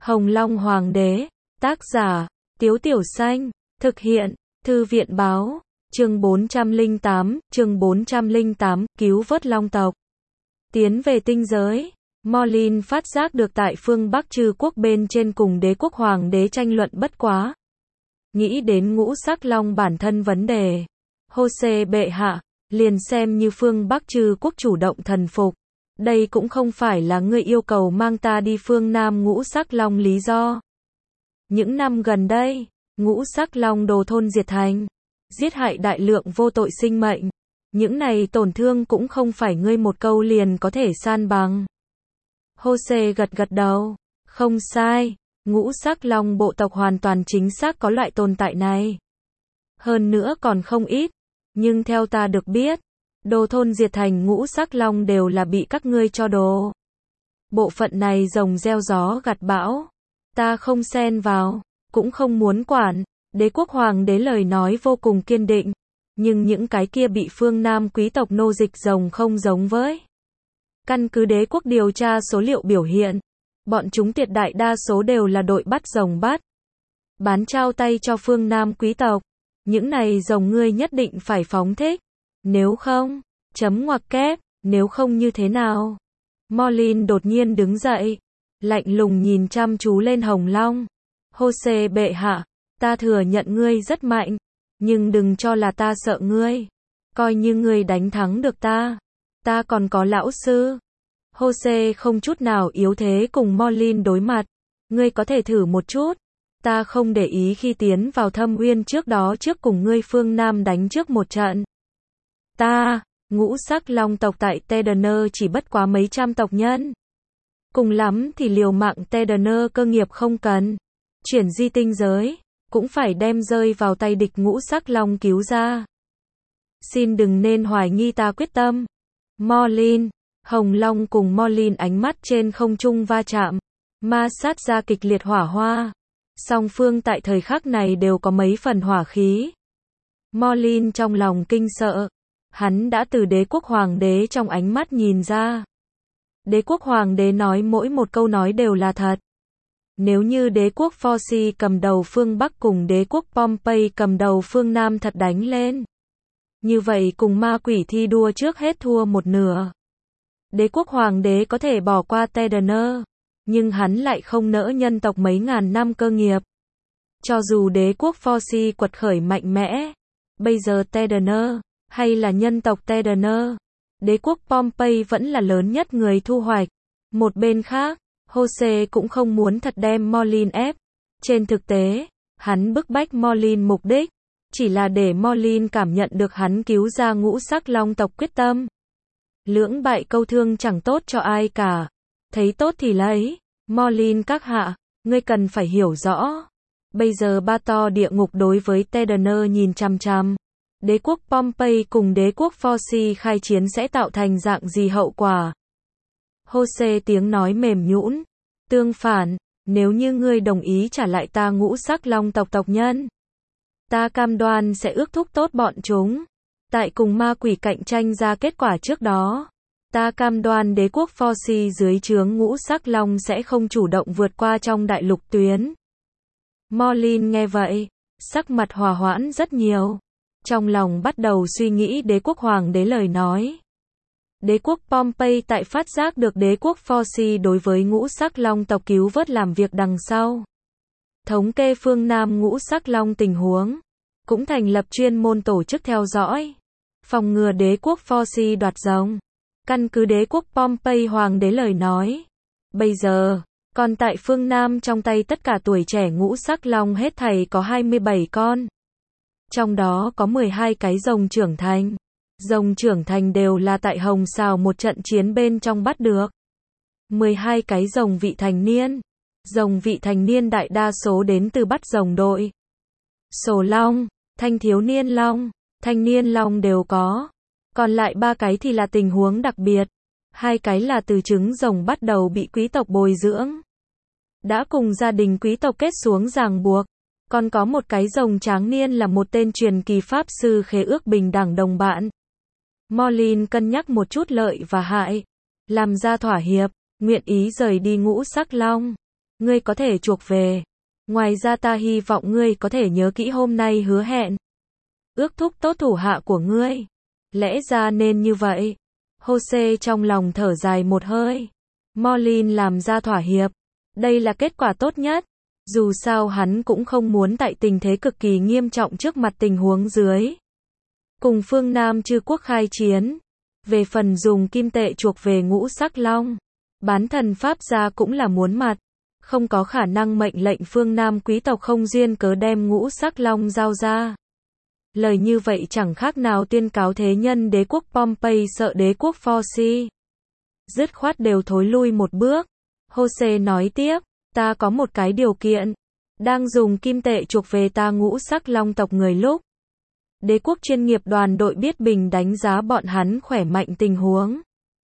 Hồng Long Hoàng đế, tác giả, Tiếu Tiểu Xanh, thực hiện, Thư viện Báo, chương 408, cứu vớt Long tộc. Tiến về tinh giới, Morlin phát giác được tại phương Bắc Trư quốc bên trên cùng đế quốc Hoàng đế tranh luận bất quá. Nghĩ đến ngũ sắc long bản thân vấn đề. Hô-xê bệ hạ, liền xem như phương Bắc Trư quốc chủ động thần phục. Đây cũng không phải là ngươi yêu cầu mang ta đi phương Nam ngũ sắc long lý do. Những năm gần đây, ngũ sắc long đồ thôn diệt thành, giết hại đại lượng vô tội sinh mệnh. Những này tổn thương cũng không phải ngươi một câu liền có thể san bằng. Hô-xê gật gật đầu, không sai, ngũ sắc long bộ tộc hoàn toàn chính xác có loại tồn tại này. Hơn nữa còn không ít, nhưng theo ta được biết, đồ thôn diệt thành ngũ sắc long đều là bị các ngươi cho đồ. Bộ phận này rồng gieo gió gặt bão, ta không xen vào, cũng không muốn quản. Đế quốc hoàng đế lời nói vô cùng kiên định, nhưng những cái kia bị phương Nam quý tộc nô dịch rồng không giống với. Căn cứ đế quốc điều tra số liệu biểu hiện, bọn chúng tuyệt đại đa số đều là đội bắt rồng bắt, bán trao tay cho phương Nam quý tộc. Những này rồng ngươi nhất định phải phóng thích, nếu không, chấm ngoặc kép, nếu không như thế nào? Morlin đột nhiên đứng dậy, lạnh lùng nhìn chăm chú lên Hồng Long. Hô-xê bệ hạ, ta thừa nhận ngươi rất mạnh, nhưng đừng cho là ta sợ ngươi. Coi như ngươi đánh thắng được ta còn có lão sư. Hô-xê không chút nào yếu thế cùng Morlin đối mặt. Ngươi có thể thử một chút. Ta không để ý khi tiến vào Thâm Uyên trước đó trước cùng ngươi phương Nam đánh trước một trận. Ngũ sắc long tộc tại Tedaner chỉ bất quá mấy trăm tộc nhân. Cùng lắm thì liều mạng Tedaner cơ nghiệp không cần. Chuyển di tinh giới, cũng phải đem rơi vào tay địch ngũ sắc long cứu ra. Xin đừng nên hoài nghi ta quyết tâm. Morlin, Hồng Long cùng Morlin ánh mắt trên không trung va chạm, ma sát ra kịch liệt hỏa hoa. Song phương tại thời khắc này đều có mấy phần hỏa khí. Morlin trong lòng kinh sợ, hắn đã từ đế quốc hoàng đế trong ánh mắt nhìn ra. Đế quốc hoàng đế nói mỗi một câu nói đều là thật. Nếu như đế quốc Phoci cầm đầu phương Bắc cùng đế quốc Pompey cầm đầu phương Nam thật đánh lên, như vậy cùng ma quỷ thi đua trước hết thua một nửa. Đế quốc hoàng đế có thể bỏ qua Tedaner, nhưng hắn lại không nỡ nhân tộc mấy ngàn năm cơ nghiệp. Cho dù đế quốc Phoci quật khởi mạnh mẽ, bây giờ Tedaner, hay là nhân tộc Tedaner, đế quốc Pompey vẫn là lớn nhất người thu hoạch. Một bên khác, Hô-xê cũng không muốn thật đem Morlin ép. Trên thực tế, hắn bức bách Morlin mục đích, chỉ là để Morlin cảm nhận được hắn cứu ra ngũ sắc long tộc quyết tâm. Lưỡng bại câu thương chẳng tốt cho ai cả. Thấy tốt thì lấy. Morlin các hạ, ngươi cần phải hiểu rõ. Bây giờ ba to địa ngục đối với Tedaner nhìn chằm chằm. Đế quốc Pompey cùng đế quốc Phoci khai chiến sẽ tạo thành dạng gì hậu quả? Hô-xê tiếng nói mềm nhũn. Tương phản, nếu như ngươi đồng ý trả lại ta ngũ sắc long tộc tộc nhân, ta cam đoan sẽ ước thúc tốt bọn chúng. Tại cùng ma quỷ cạnh tranh ra kết quả trước đó, ta cam đoan đế quốc Phoci dưới trướng ngũ sắc long sẽ không chủ động vượt qua trong đại lục tuyến. Morlin nghe vậy, sắc mặt hòa hoãn rất nhiều. Trong lòng bắt đầu suy nghĩ đế quốc hoàng đế lời nói. Đế quốc Pompey tại phát giác được đế quốc Phoci đối với ngũ sắc long tộc cứu vớt làm việc đằng sau. Thống kê phương Nam ngũ sắc long tình huống. Cũng thành lập chuyên môn tổ chức theo dõi. Phòng ngừa đế quốc Phoci đoạt rồng. Căn cứ đế quốc Pompey hoàng đế lời nói. Bây giờ, còn tại phương Nam trong tay tất cả tuổi trẻ ngũ sắc long hết thảy có 27 con. Trong đó có 12 cái rồng trưởng thành. Rồng trưởng thành đều là tại Hồng Sào một trận chiến bên trong bắt được. 12 cái rồng vị thành niên. Rồng vị thành niên đại đa số đến từ bắt rồng đội. Sổ long, thanh thiếu niên long, thanh niên long đều có. Còn lại 3 cái thì là tình huống đặc biệt. 2 cái là từ trứng rồng bắt đầu bị quý tộc bồi dưỡng. Đã cùng gia đình quý tộc kết xuống ràng buộc. Còn có một cái rồng tráng niên là một tên truyền kỳ pháp sư khế ước bình đẳng đồng bạn. Morlin cân nhắc một chút lợi và hại, làm ra thỏa hiệp, nguyện ý rời đi ngũ sắc long. ngươi có thể chuộc về. Ngoài ra ta hy vọng ngươi có thể nhớ kỹ hôm nay hứa hẹn. Ước thúc tốt thủ hạ của ngươi. Lẽ ra nên như vậy. Jose trong lòng thở dài một hơi. Morlin làm ra thỏa hiệp. Đây là kết quả tốt nhất. Dù sao hắn cũng không muốn tại tình thế cực kỳ nghiêm trọng trước mặt tình huống dưới. Cùng phương Nam Chư quốc khai chiến. Về phần dùng kim tệ chuộc về Ngũ Sắc Long. Bán thần Pháp gia cũng là muốn mặt. Không có khả năng mệnh lệnh phương Nam quý tộc không duyên cớ đem Ngũ Sắc Long giao ra. Lời như vậy chẳng khác nào tuyên cáo thế nhân đế quốc Pompey sợ đế quốc Phoci. Dứt khoát đều thối lui một bước. Jose nói tiếp, ta có một cái điều kiện. Đang dùng kim tệ chuộc về ta Ngũ Sắc Long tộc người lúc. Đế quốc chuyên nghiệp đoàn đội biết bình đánh giá bọn hắn khỏe mạnh tình huống.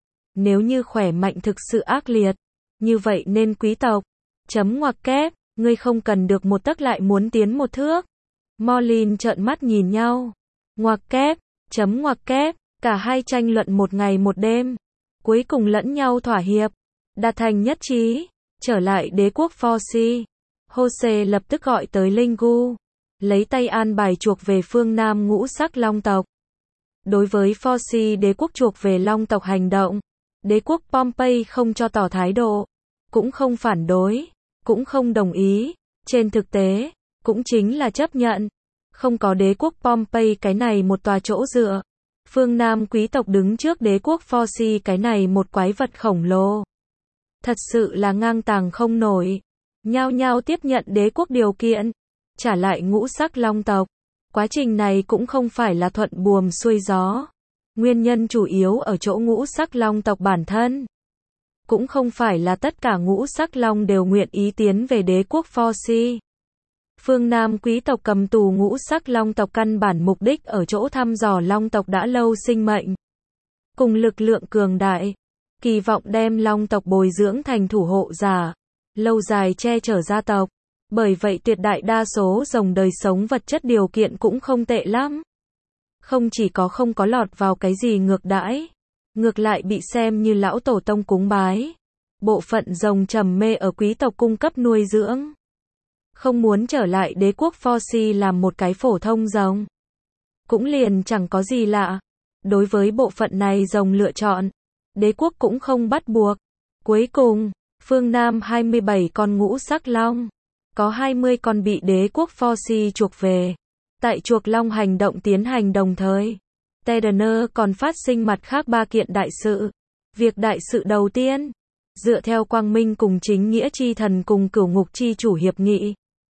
Nếu như khỏe mạnh thực sự ác liệt, như vậy nên quý tộc. Chấm ngoặc kép, ngươi không cần được một tấc lại muốn tiến một thước. Morlin trợn mắt nhìn nhau. Ngoặc kép, chấm ngoặc kép, cả hai tranh luận một ngày một đêm. Cuối cùng lẫn nhau thỏa hiệp, đạt thành nhất trí, trở lại đế quốc Phoci. Jose lập tức gọi tới Lingu, lấy tay an bài chuộc về phương Nam Ngũ Sắc Long tộc. Đối với Phoci đế quốc chuộc về Long tộc hành động, đế quốc Pompey không cho tỏ thái độ, cũng không phản đối, cũng không đồng ý, trên thực tế, cũng chính là chấp nhận. Không có đế quốc Pompey cái này một tòa chỗ dựa. Phương Nam quý tộc đứng trước đế quốc Phoci cái này một quái vật khổng lồ. Thật sự là ngang tàng không nổi. Nhao nhao tiếp nhận đế quốc điều kiện. Trả lại Ngũ Sắc Long tộc. Quá trình này cũng không phải là thuận buồm xuôi gió. Nguyên nhân chủ yếu ở chỗ Ngũ Sắc Long tộc bản thân. Cũng không phải là tất cả Ngũ Sắc Long đều nguyện ý tiến về đế quốc Phoci. Phương Nam quý tộc cầm tù Ngũ Sắc Long tộc căn bản mục đích ở chỗ thăm dò Long tộc đã lâu sinh mệnh. Cùng lực lượng cường đại, kỳ vọng đem Long tộc bồi dưỡng thành thủ hộ giả, lâu dài che chở gia tộc. Bởi vậy tuyệt đại đa số rồng đời sống vật chất điều kiện cũng không tệ lắm. Không chỉ có không có lọt vào cái gì ngược đãi, ngược lại bị xem như lão tổ tông cúng bái. Bộ phận rồng trầm mê ở quý tộc cung cấp nuôi dưỡng. Không muốn trở lại đế quốc Phoci làm một cái phổ thông rồng. Cũng liền chẳng có gì lạ. Đối với bộ phận này rồng lựa chọn, đế quốc cũng không bắt buộc. Cuối cùng, phương Nam 27 con Ngũ Sắc Long, có 20 con bị đế quốc Phoci chuộc về. Tại chuộc Long hành động tiến hành đồng thời, Tedener còn phát sinh mặt khác 3 kiện đại sự. Việc đại sự đầu tiên, dựa theo Quang Minh cùng Chính Nghĩa chi thần cùng Cửu Ngục chi chủ hiệp nghị.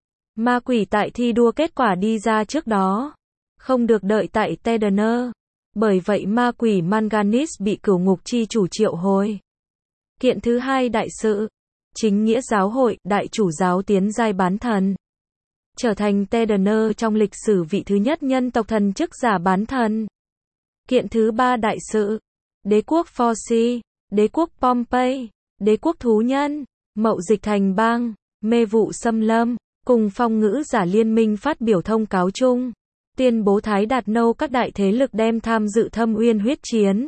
Ma quỷ tại thi đua kết quả đi ra trước đó, không được đợi tại Tedener. Bởi vậy ma quỷ Manganis bị Cửu Ngục chi chủ triệu hồi. Kiện thứ hai đại sự, Chính Nghĩa giáo hội, đại chủ giáo tiến giai bán thần. Trở thành Tedener trong lịch sử vị thứ nhất nhân tộc thần chức giả bán thần. Kiện thứ ba đại sự, đế quốc Phoci, đế quốc Pompey, đế quốc thú nhân, Mậu Dịch thành bang, mê vụ xâm lâm, cùng phong ngữ giả liên minh phát biểu thông cáo chung, tuyên bố Thái Đạt Nâu các đại thế lực đem tham dự Thâm Uyên huyết chiến.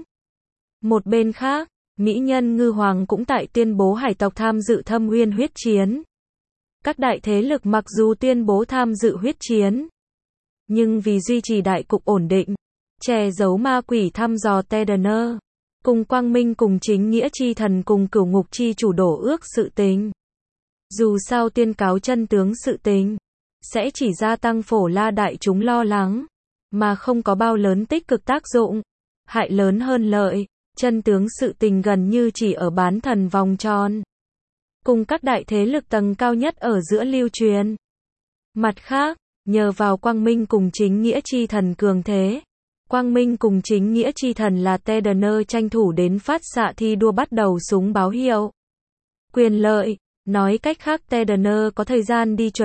Một bên khác, Mỹ nhân Ngư Hoàng cũng tại tuyên bố hải tộc tham dự Thâm Uyên huyết chiến. Các đại thế lực mặc dù tuyên bố tham dự huyết chiến, nhưng vì duy trì đại cục ổn định, che giấu ma quỷ thăm dò Tedener, cùng Quang Minh cùng Chính Nghĩa chi thần cùng Cửu Ngục chi chủ đổ ước sự tình. Dù sao tuyên cáo chân tướng sự tình, sẽ chỉ gia tăng phổ la đại chúng lo lắng, mà không có bao lớn tích cực tác dụng, hại lớn hơn lợi. Chân tướng sự tình gần như chỉ ở bán thần vòng tròn, cùng các đại thế lực tầng cao nhất ở giữa lưu truyền. Mặt khác, nhờ vào Quang Minh cùng Chính Nghĩa chi thần cường thế, Quang Minh cùng Chính Nghĩa chi thần là Tedener tranh thủ đến phát xạ thi đua bắt đầu súng báo hiệu. Quyền lợi, nói cách khác Tedener có thời gian đi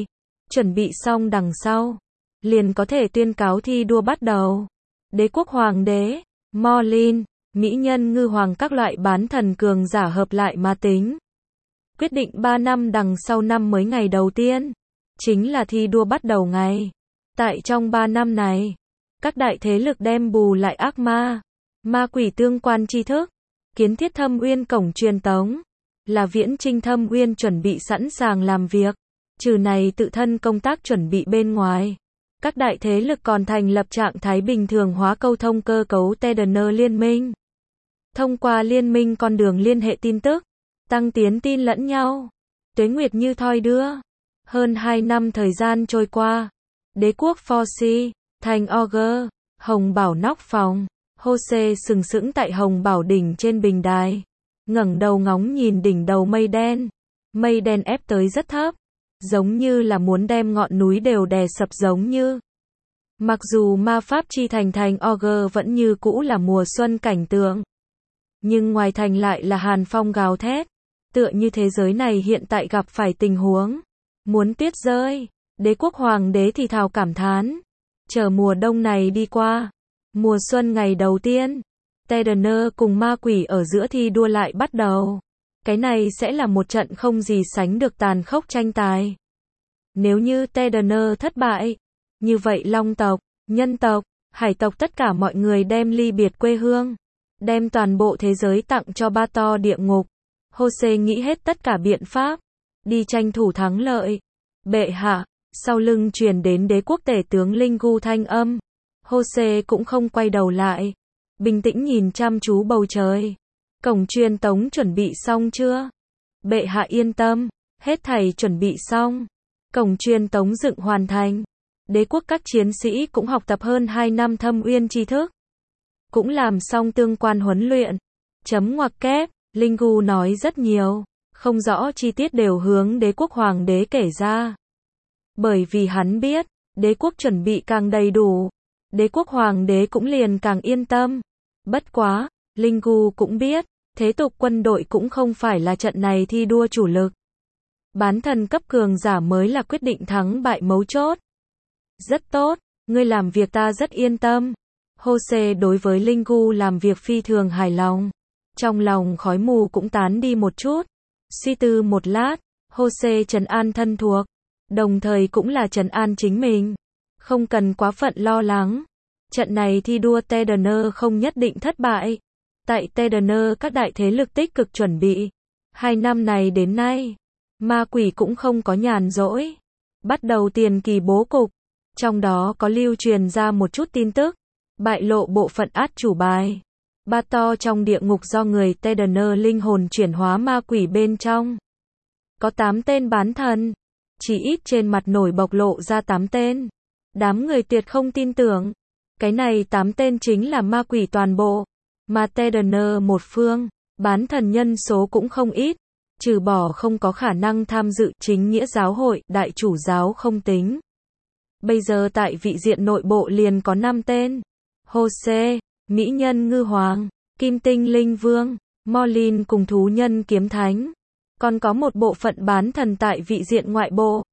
chuẩn bị xong đằng sau, liền có thể tuyên cáo thi đua bắt đầu. Đế quốc hoàng đế, Morlin, Mỹ nhân Ngư Hoàng các loại bán thần cường giả hợp lại mà tính. Quyết định 3 năm đằng sau năm mới ngày đầu tiên, chính là thi đua bắt đầu ngày. Tại trong 3 năm này, các đại thế lực đem bù lại ác ma, ma quỷ tương quan tri thức, kiến thiết Thâm Uyên cổng truyền tống, là Viễn Chinh Thâm Uyên chuẩn bị sẵn sàng làm việc. Trừ này tự thân công tác chuẩn bị bên ngoài. Các đại thế lực còn thành lập trạng thái bình thường hóa câu thông cơ cấu TDN liên minh. Thông qua liên minh con đường liên hệ tin tức, tăng tiến tin lẫn nhau. Tuế nguyệt như thoi đưa. Hơn 2 năm thời gian trôi qua. Đế quốc Forci, thành Auger, Hồng Bảo nóc phòng. Jose sừng sững tại Hồng Bảo đỉnh trên bình đài. Ngẩng đầu ngóng nhìn đỉnh đầu mây đen. Mây đen ép tới rất thấp. Giống như là muốn đem ngọn núi đều đè sập giống như. Mặc dù ma pháp chi thành Auger vẫn như cũ là mùa xuân cảnh tượng. Nhưng ngoài thành lại là hàn phong gào thét. Tựa như thế giới này hiện tại gặp phải tình huống. Muốn tuyết rơi. Đế quốc hoàng đế thì thào cảm thán. Chờ mùa đông này đi qua. Mùa xuân ngày đầu tiên. TDN cùng ma quỷ ở giữa thi đua lại bắt đầu. Cái này sẽ là một trận không gì sánh được tàn khốc tranh tài. Nếu như TDN thất bại, như vậy long tộc, nhân tộc, hải tộc tất cả mọi người đem ly biệt quê hương, đem toàn bộ thế giới tặng cho ba to địa ngục. Jose nghĩ hết tất cả biện pháp, đi tranh thủ thắng lợi. Bệ hạ, sau lưng truyền đến đế quốc tể tướng Linh Gu thanh âm. Jose cũng không quay đầu lại, bình tĩnh nhìn chăm chú bầu trời. Cổng truyền tống chuẩn bị xong chưa? Bệ hạ yên tâm, hết thảy chuẩn bị xong. Cổng truyền tống dựng hoàn thành. Đế quốc các chiến sĩ cũng học tập hơn 2 năm thâm uyên tri thức. Cũng làm xong tương quan huấn luyện. Chấm ngoặc kép, Linh Gu nói rất nhiều, không rõ chi tiết đều hướng đế quốc hoàng đế kể ra. Bởi vì hắn biết, đế quốc chuẩn bị càng đầy đủ, đế quốc hoàng đế cũng liền càng yên tâm. Bất quá, Linh Gu cũng biết, thế tục quân đội cũng không phải là trận này thi đua chủ lực. Bán thần cấp cường giả mới là quyết định thắng bại mấu chốt. Rất tốt, ngươi làm việc ta rất yên tâm. Jose đối với Linh Gu làm việc phi thường hài lòng. Trong lòng khói mù cũng tán đi một chút. Suy tư một lát, Jose trấn an thân thuộc, đồng thời cũng là trấn an chính mình. Không cần quá phận lo lắng. Trận này thi đua TDN không nhất định thất bại. Tại TDN các đại thế lực tích cực chuẩn bị. 2 năm này đến nay, ma quỷ cũng không có nhàn rỗi. Bắt đầu tiền kỳ bố cục. Trong đó có lưu truyền ra một chút tin tức. Bại lộ bộ phận át chủ bài. Ba to trong địa ngục do người TDN linh hồn chuyển hóa ma quỷ bên trong. Có 8 tên bán thần. Chỉ ít trên mặt nổi bộc lộ ra 8 tên. Đám người tuyệt không tin tưởng. Cái này 8 tên chính là ma quỷ toàn bộ. Mà TDN một phương, bán thần nhân số cũng không ít. Trừ bỏ không có khả năng tham dự chính nghĩa giáo hội, đại chủ giáo không tính. Bây giờ tại vị diện nội bộ liền có 5 tên. Jose, Mỹ nhân ngư hoàng, Kim tinh linh vương, Morlin cùng thú nhân kiếm thánh. Còn có một bộ phận bán thần tại vị diện ngoại bộ.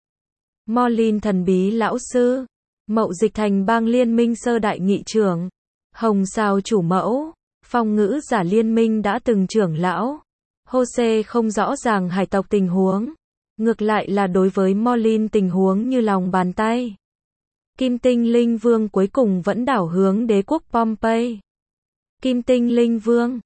Morlin thần bí lão sư, Mậu Dịch Thành bang liên minh sơ đại nghị trưởng, Hồng Sao chủ mẫu, Phong ngữ giả liên minh đã từng trưởng lão. Jose không rõ ràng hải tộc tình huống. Ngược lại là đối với Morlin tình huống như lòng bàn tay. Kim tinh linh vương cuối cùng vẫn đảo hướng đế quốc Pompey. Kim tinh linh vương,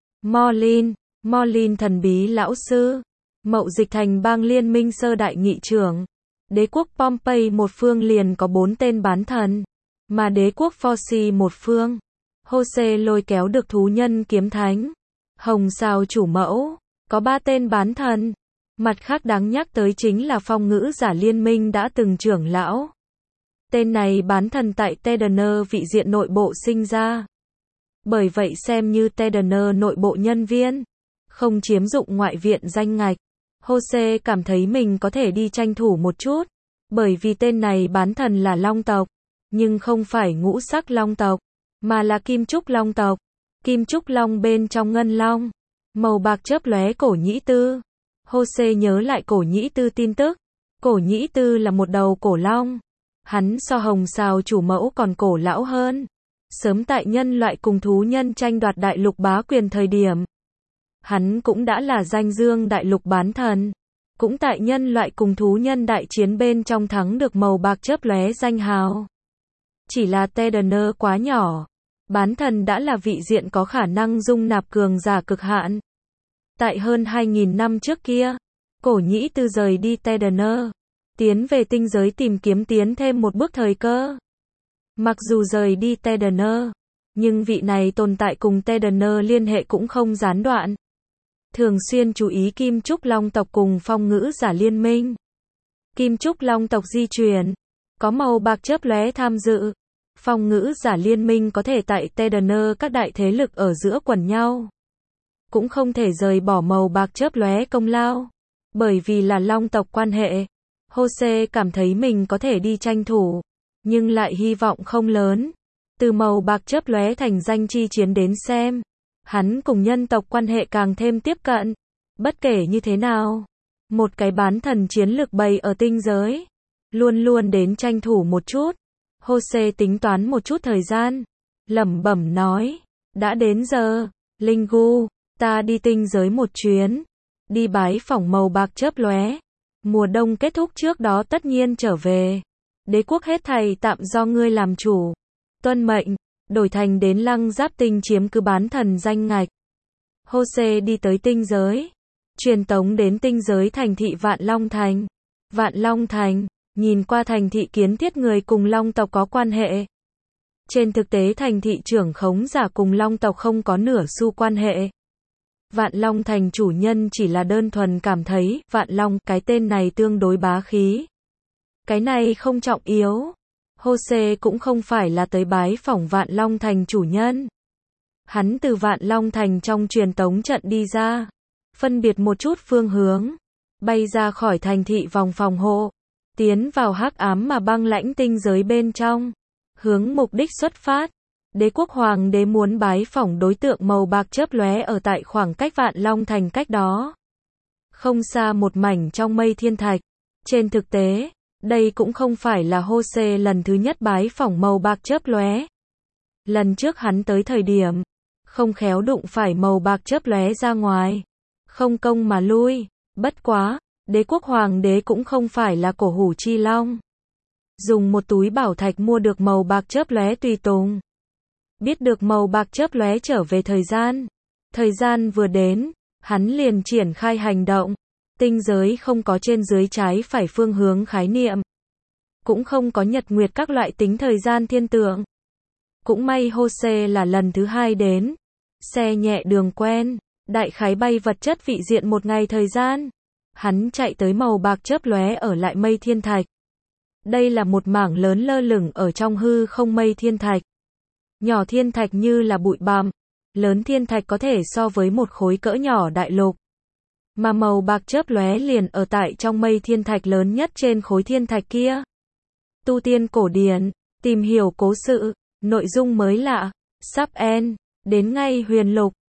Morlin thần bí lão sư, Mậu Dịch Thành bang liên minh sơ đại nghị trưởng. Đế quốc Pompey một phương liền có 4 tên bán thần, mà đế quốc Forci một phương. Jose lôi kéo được thú nhân kiếm thánh, Hồng Sao chủ mẫu, có 3 tên bán thần. Mặt khác đáng nhắc tới chính là phong ngữ giả liên minh đã từng trưởng lão. Tên này bán thần tại TDN vị diện nội bộ sinh ra. Bởi vậy xem như TDN nội bộ nhân viên, không chiếm dụng ngoại viện danh ngạch. Jose cảm thấy mình có thể đi tranh thủ một chút, bởi vì tên này bán thần là long tộc, nhưng không phải ngũ sắc long tộc, mà là kim trúc long tộc. Kim trúc long bên trong ngân long, màu bạc chớp lóe cổ nhĩ tư. Jose nhớ lại cổ nhĩ tư tin tức. Cổ nhĩ tư là một đầu cổ long. Hắn so Hồng Sao chủ mẫu còn cổ lão hơn. Sớm tại nhân loại cùng thú nhân tranh đoạt đại lục bá quyền thời điểm, hắn cũng đã là danh dương đại lục bán thần. Cũng tại nhân loại cùng thú nhân đại chiến bên trong thắng được màu bạc chớp lóe danh hào. Chỉ là TDN quá nhỏ. Bán thần đã là vị diện có khả năng dung nạp cường giả cực hạn. Tại hơn 2.000 năm trước kia, Cổ Nhĩ Tư rời đi Tedener, tiến về tinh giới tìm kiếm tiến thêm một bước thời cơ. Mặc dù rời đi Tedener, nhưng vị này tồn tại cùng Tedener liên hệ cũng không gián đoạn. Thường xuyên chú ý Kim Trúc Long tộc cùng Phong Ngữ Giả liên minh. Kim Trúc Long tộc di chuyển, có màu bạc chớp lóe tham dự. Phong Ngữ Giả liên minh có thể tại Tedener các đại thế lực ở giữa quần nhau. Cũng không thể rời bỏ màu bạc chớp lóe công lao. Bởi vì là Long tộc quan hệ, Jose cảm thấy mình có thể đi tranh thủ, nhưng lại hy vọng không lớn. Từ màu bạc chớp lóe thành danh chi chiến đến xem, hắn cùng nhân tộc quan hệ càng thêm tiếp cận. Bất kể như thế nào, một cái bán thần chiến lược bày ở tinh giới, luôn luôn đến tranh thủ một chút. Jose tính toán một chút thời gian, lẩm bẩm nói, đã đến giờ, Linh Gu, ta đi tinh giới một chuyến, đi bái phỏng màu bạc chớp lóe. Mùa đông kết thúc trước đó tất nhiên trở về. Đế quốc hết thảy tạm do ngươi làm chủ. Tuân mệnh, đổi thành đến Lăng Giáp tinh chiếm cứ bán thần danh ngạch. Jose đi tới tinh giới, truyền tống đến tinh giới thành thị Vạn Long Thành. Vạn Long Thành, nhìn qua thành thị kiến thiết người cùng Long tộc có quan hệ. Trên thực tế thành thị trưởng khống giả cùng Long tộc không có nửa xu quan hệ. Vạn Long Thành chủ nhân chỉ là đơn thuần cảm thấy Vạn Long cái tên này tương đối bá khí. Cái này không trọng yếu. Jose cũng không phải là tới bái phỏng Vạn Long Thành chủ nhân. Hắn từ Vạn Long Thành trong truyền tống trận đi ra, phân biệt một chút phương hướng, bay ra khỏi thành thị vòng phòng hộ, tiến vào hắc ám mà băng lãnh tinh giới bên trong, hướng mục đích xuất phát. Đế quốc hoàng đế muốn bái phỏng đối tượng màu bạc chớp lóe ở tại khoảng cách Vạn Long Thành cách đó không xa một mảnh trong mây thiên thạch. Trên thực tế, đây cũng không phải là Jose lần thứ nhất bái phỏng màu bạc chớp lóe. Lần trước hắn tới thời điểm, không khéo đụng phải màu bạc chớp lóe ra ngoài, không công mà lui. Bất quá, đế quốc hoàng đế cũng không phải là cổ hủ chi long. Dùng một túi bảo thạch mua được màu bạc chớp lóe tùy tùng. Biết được màu bạc chớp lóe trở về thời gian. Thời gian vừa đến, hắn liền triển khai hành động. Tinh giới không có trên dưới trái phải phương hướng khái niệm. Cũng không có nhật nguyệt các loại tính thời gian thiên tượng. Cũng may Jose là lần thứ hai đến. Xe nhẹ đường quen, đại khái bay vật chất vị diện một ngày thời gian. Hắn chạy tới màu bạc chớp lóe ở lại mây thiên thạch. Đây là một mảng lớn lơ lửng ở trong hư không mây thiên thạch. Nhỏ thiên thạch như là bụi bặm, lớn thiên thạch có thể so với một khối cỡ nhỏ đại lục. Mà màu bạc chớp lóe liền ở tại trong mây thiên thạch lớn nhất trên khối thiên thạch kia. Tu tiên cổ điển, tìm hiểu cố sự, nội dung mới lạ, sắp end, đến ngay huyền lục.